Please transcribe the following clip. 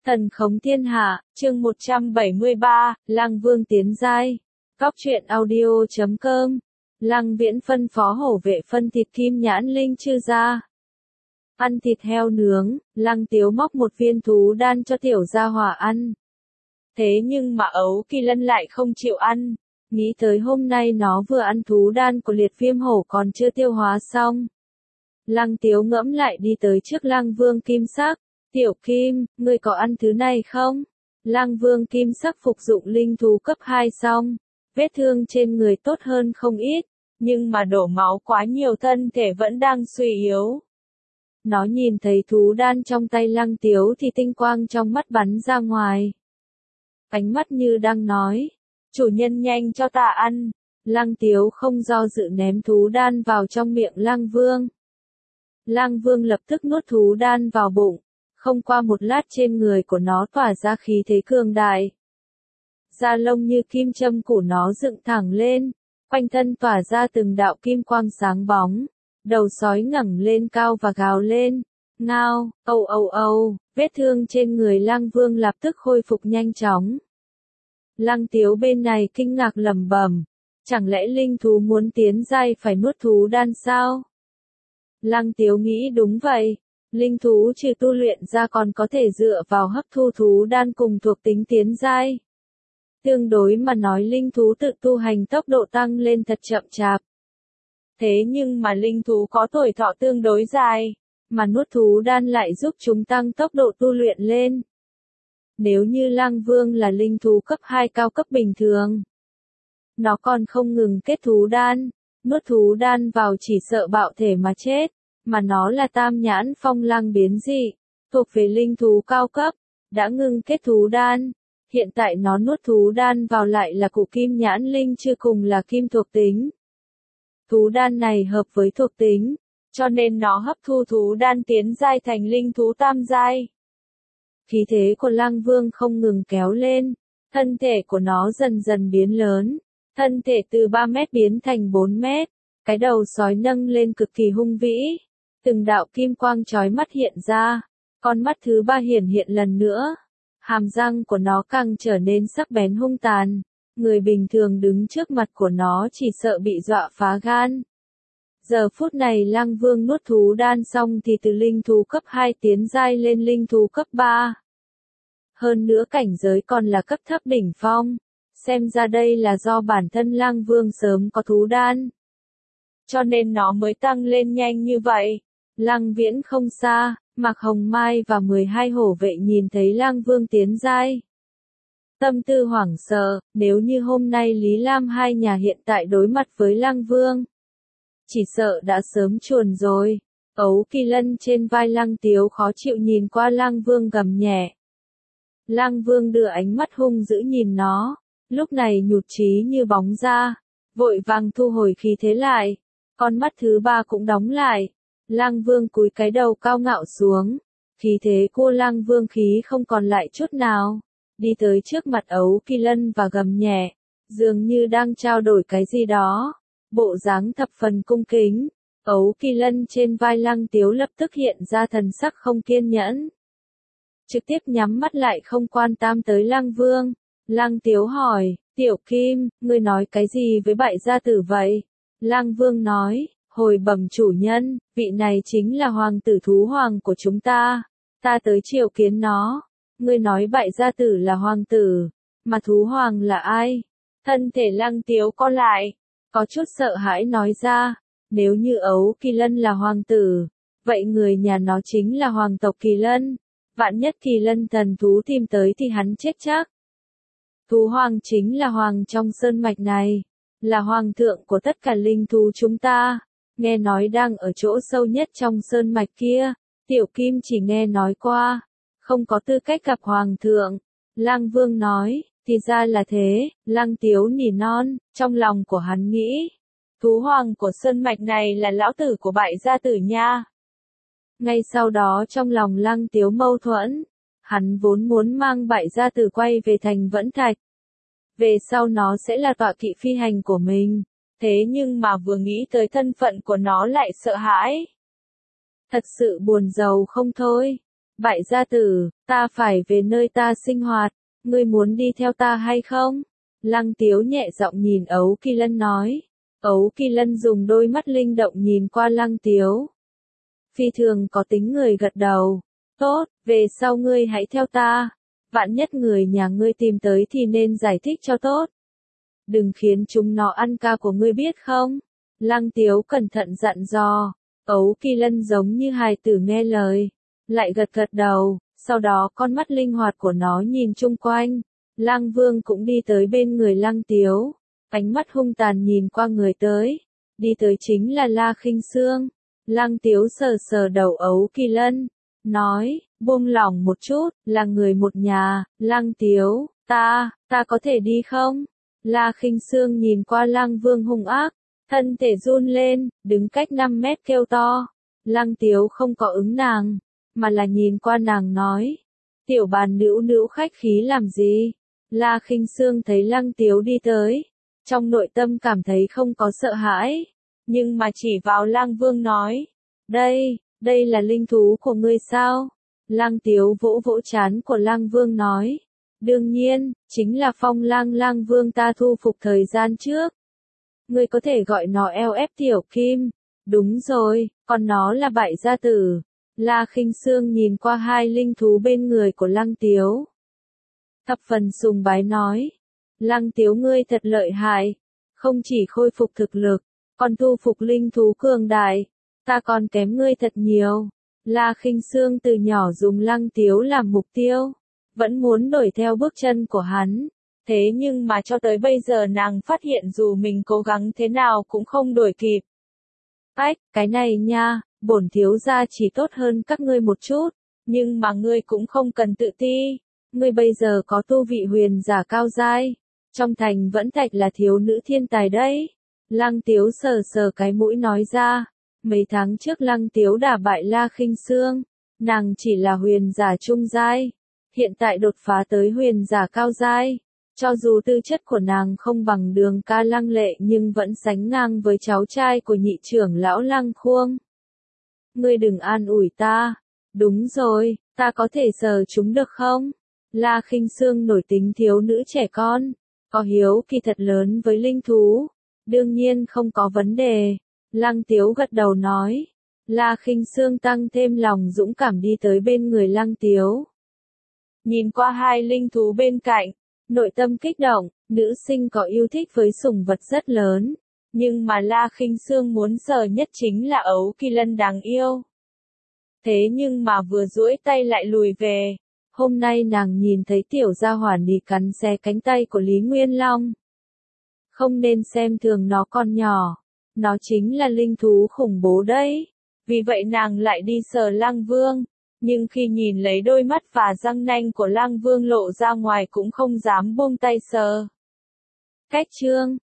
Thần khống thiên hạ, chương 173, Lăng Vương tiến giai. Cóc truyện audio.com. Lăng Viễn phân phó hổ vệ phân thịt kim nhãn linh chư ra. Ăn thịt heo nướng, Lăng Tiếu móc một viên thú đan cho tiểu gia hỏa ăn. Thế nhưng mà Ấu Kỳ Lân lại không chịu ăn. Nghĩ tới hôm nay nó vừa ăn thú đan của liệt viêm hổ còn chưa tiêu hóa xong. Lăng Tiếu ngẫm lại đi tới trước Lăng Vương Kim Sắc. Tiểu Kim, ngươi có ăn thứ này không? Lăng Vương Kim Sắc phục dụng linh thú cấp 2 xong. Vết thương trên người tốt hơn không ít. Nhưng mà đổ máu quá nhiều thân thể vẫn đang suy yếu. Nó nhìn thấy thú đan trong tay Lăng Tiếu thì tinh quang trong mắt bắn ra ngoài. Ánh mắt như đang nói. Chủ nhân nhanh cho ta ăn. Lăng Tiếu không do dự ném thú đan vào trong miệng Lăng Vương. Lăng Vương lập tức nuốt thú đan vào bụng. Không qua một lát trên người của nó tỏa ra khí thế cường đại. Da lông như kim châm của nó dựng thẳng lên. Quanh thân tỏa ra từng đạo kim quang sáng bóng. Đầu sói ngẩng lên cao và gào lên. Ngao, âu âu âu, vết thương trên người Lăng Vương lập tức khôi phục nhanh chóng. Lăng Tiếu bên này kinh ngạc lẩm bẩm. Chẳng lẽ linh thú muốn tiến giai phải nuốt thú đan sao? Lăng Tiếu nghĩ đúng vậy. Linh thú trừ tu luyện ra còn có thể dựa vào hấp thu thú đan cùng thuộc tính tiến giai. Tương đối mà nói linh thú tự tu hành tốc độ tăng lên thật chậm chạp. Thế nhưng mà linh thú có tuổi thọ tương đối dài, mà nuốt thú đan lại giúp chúng tăng tốc độ tu luyện lên. Nếu như Lăng Vương là linh thú cấp 2 cao cấp bình thường, nó còn không ngừng kết thú đan, nuốt thú đan vào chỉ sợ bạo thể mà chết. Mà nó là tam nhãn phong lăng biến dị, thuộc về linh thú cao cấp, đã ngưng kết thú đan. Hiện tại nó nuốt thú đan vào lại là cụ kim nhãn linh chưa cùng là kim thuộc tính. Thú đan này hợp với thuộc tính, cho nên nó hấp thu thú đan tiến giai thành linh thú tam giai. Khí thế của Lăng Vương không ngừng kéo lên, thân thể của nó dần dần biến lớn, thân thể từ 3 mét biến thành 4 mét, cái đầu sói nâng lên cực kỳ hung vĩ. Từng đạo kim quang chói mắt hiện ra, con mắt thứ 3 hiện lần nữa. Hàm răng của nó càng trở nên sắc bén hung tàn, người bình thường đứng trước mặt của nó chỉ sợ bị dọa phá gan. Giờ phút này Lăng Vương nuốt thú đan xong thì từ linh thú cấp 2 tiến giai lên linh thú cấp 3. Hơn nữa cảnh giới còn là cấp thấp đỉnh phong, xem ra đây là do bản thân Lăng Vương sớm có thú đan. Cho nên nó mới tăng lên nhanh như vậy. Lăng Viễn không xa, Mạc Hồng Mai và 12 hổ vệ nhìn thấy Lăng Vương tiến giai. Tâm tư hoảng sợ, nếu như hôm nay Lý Lam hai nhà hiện tại đối mặt với Lăng Vương, chỉ sợ đã sớm chuồn rồi. Ấu Kỳ Lân trên vai Lăng Tiếu khó chịu nhìn qua Lăng Vương gầm nhẹ. Lăng Vương đưa ánh mắt hung dữ nhìn nó, lúc này nhụt chí như bóng ra, vội vàng thu hồi khí thế lại, con mắt thứ 3 cũng đóng lại. Lăng Vương cúi cái đầu cao ngạo xuống, khí thế của Lăng Vương khí không còn lại chút nào, đi tới trước mặt Ấu Kỳ Lân và gầm nhẹ, dường như đang trao đổi cái gì đó, bộ dáng thập phần cung kính. Ấu Kỳ Lân trên vai Lăng Tiếu lập tức hiện ra thần sắc không kiên nhẫn, trực tiếp nhắm mắt lại không quan tâm tới Lăng Vương. Lăng Tiếu hỏi, Tiểu Kim, ngươi nói cái gì với bại gia tử vậy? Lăng Vương nói, hồi bẩm chủ nhân, vị này chính là hoàng tử thú hoàng của chúng ta tới triều kiến nó. Ngươi nói bại gia tử là hoàng tử, mà thú hoàng là ai? Thân thể Lăng Tiếu co lại, có chút sợ hãi nói ra, nếu như Ấu Kỳ Lân là hoàng tử, vậy người nhà nó chính là hoàng tộc Kỳ Lân, vạn nhất Kỳ Lân thần thú tìm tới thì hắn chết chắc. Thú hoàng chính là hoàng trong sơn mạch này, là hoàng thượng của tất cả linh thú chúng ta. Nghe nói đang ở chỗ sâu nhất trong sơn mạch kia, Tiểu Kim chỉ nghe nói qua, không có tư cách gặp hoàng thượng. Lăng Vương nói, thì ra là thế. Lăng Tiếu nỉ non, trong lòng của hắn nghĩ, thú hoàng của sơn mạch này là lão tử của bại gia tử nha. Ngay sau đó trong lòng Lăng Tiếu mâu thuẫn, hắn vốn muốn mang bại gia tử quay về thành Vẫn Thạch. Về sau nó sẽ là tọa kỵ phi hành của mình. Thế nhưng mà vừa nghĩ tới thân phận của nó lại sợ hãi. Thật sự buồn rầu không thôi. Bại gia tử, ta phải về nơi ta sinh hoạt, ngươi muốn đi theo ta hay không? Lăng Tiếu nhẹ giọng nhìn Ấu Kỳ Lân nói. Ấu Kỳ Lân dùng đôi mắt linh động nhìn qua Lăng Tiếu. Phi thường có tính người gật đầu. Tốt, về sau ngươi hãy theo ta. Vạn nhất người nhà ngươi tìm tới thì nên giải thích cho tốt. Đừng khiến chúng nó ăn ca của ngươi biết không? Lăng Tiếu cẩn thận dặn dò. Ấu Kỳ Lân giống như hài tử nghe lời. Lại gật gật đầu, sau đó con mắt linh hoạt của nó nhìn chung quanh. Lăng Vương cũng đi tới bên người Lăng Tiếu. Ánh mắt hung tàn nhìn qua người tới. Đi tới chính là La Khinh Sương. Lăng Tiếu sờ sờ đầu Ấu Kỳ Lân. Nói, buông lỏng một chút, là người một nhà. Lăng Tiếu, ta có thể đi không? La Khinh Sương nhìn qua Lăng Vương hung ác. Thân thể run lên, đứng cách 5 mét kêu to. Lăng Tiếu không có ứng nàng, mà là nhìn qua nàng nói. Tiểu bàn nữu nữu khách khí làm gì? La Khinh Sương thấy Lăng Tiếu đi tới. Trong nội tâm cảm thấy không có sợ hãi. Nhưng mà chỉ vào Lăng Vương nói. Đây là linh thú của ngươi sao? Lăng Tiếu vỗ vỗ trán của Lăng Vương nói. Đương nhiên, chính là Phong Lăng Vương ta thu phục thời gian trước. Ngươi có thể gọi nó LF Tiểu Kim. Đúng rồi, còn nó là bại gia tử. La Khinh Sương nhìn qua hai linh thú bên người của Lăng Tiếu. Thập phần sùng bái nói. Lăng Tiếu ngươi thật lợi hại. Không chỉ khôi phục thực lực, còn thu phục linh thú cường đại. Ta còn kém ngươi thật nhiều. La Khinh Sương từ nhỏ dùng Lăng Tiếu làm mục tiêu. Vẫn muốn đuổi theo bước chân của hắn. Thế nhưng mà cho tới bây giờ nàng phát hiện dù mình cố gắng thế nào cũng không đuổi kịp. Ách, cái này nha, bổn thiếu gia chỉ tốt hơn các ngươi một chút. Nhưng mà ngươi cũng không cần tự ti. Ngươi bây giờ có tu vị huyền giả cao giai. Trong thành vẫn thạch là thiếu nữ thiên tài đấy. Lăng Tiếu sờ sờ cái mũi nói ra. Mấy tháng trước Lăng Tiếu đả bại La Khinh Sương. Nàng chỉ là huyền giả trung giai. Hiện tại đột phá tới huyền giả cao giai. Cho dù tư chất của nàng không bằng Đường ca Lăng Lệ nhưng vẫn sánh ngang với cháu trai của nhị trưởng lão Lăng Khuông. Ngươi đừng an ủi ta. Đúng rồi, ta có thể sờ chúng được không? La Khinh Sương nổi tính thiếu nữ trẻ con. Có hiếu kỳ thật lớn với linh thú. Đương nhiên không có vấn đề. Lăng Tiếu gật đầu nói. La Khinh Sương tăng thêm lòng dũng cảm đi tới bên người Lăng Tiếu. Nhìn qua hai linh thú bên cạnh. Nội tâm kích động, nữ sinh có yêu thích với sủng vật rất lớn. Nhưng mà La Khinh Sương muốn sờ nhất chính là Ấu Kỳ Lân đáng yêu. Thế nhưng mà vừa duỗi tay lại lùi về. Hôm nay nàng nhìn thấy tiểu gia hỏa nì cắn xé cánh tay của Lý Nguyên Long. Không nên xem thường nó con nhỏ. Nó chính là linh thú khủng bố đấy. Vì vậy nàng lại đi sờ Lăng Vương. Nhưng khi nhìn lấy đôi mắt và răng nanh của Lăng Vương lộ ra ngoài cũng không dám buông tay sờ. Cách chương